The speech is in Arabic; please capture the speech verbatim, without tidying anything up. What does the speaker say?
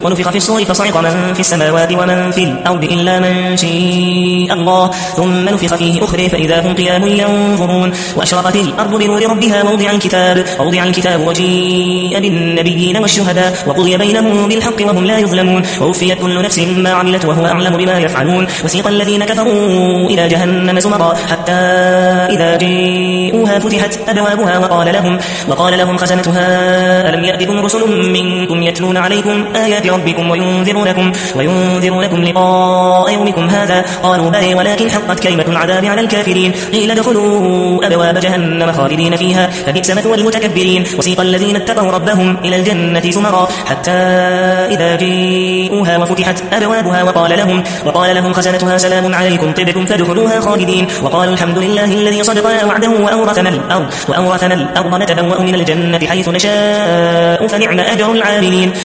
ونفخ في الصور فصعق من في السماوات ومن في الأرض إلا من شاء الله ثم نفخ فيه أخرى فإذا هم قيام ينظرون وأشرقت الأرض بنور ربها ووضع الكتاب ووضع الكتاب وجيء بالنبيين والشهداء وقضي بينهم بالحق وهم لا يظلمون ووفيت كل نفس ما عملت وهو أعلم بما يفعلون وسيق الذين كفروا إلى جهنم زمرا حتى إذا جاءوها فتحت أبوابها وقال لهم وقال لهم خزنتها ألم يأتكم رسل منكم يتلون عليكم آيات ربكم وينذرونكم وينذرونكم لقاء يومكم هذا قالوا بلى ولكن حقت كلمة العذاب على الكافرين قيل ادخلوا أبواب جهنم خالدين فيها فبئس مثوى المتكبرين وسيق الذين اتقوا ربهم إلى الجنة زمرا حتى إذا جاءوها وفتحت أبوابها وقال لهم وقال لهم خزنتها سلام عليكم طبتم فادخلوها خالدين وقالوا الحمد لله الذي صدقنا وعده وأورثنا الأرض وأورثنا الأرض نتبوأ من الجنة حيث نشاء فنعم أجر العاملين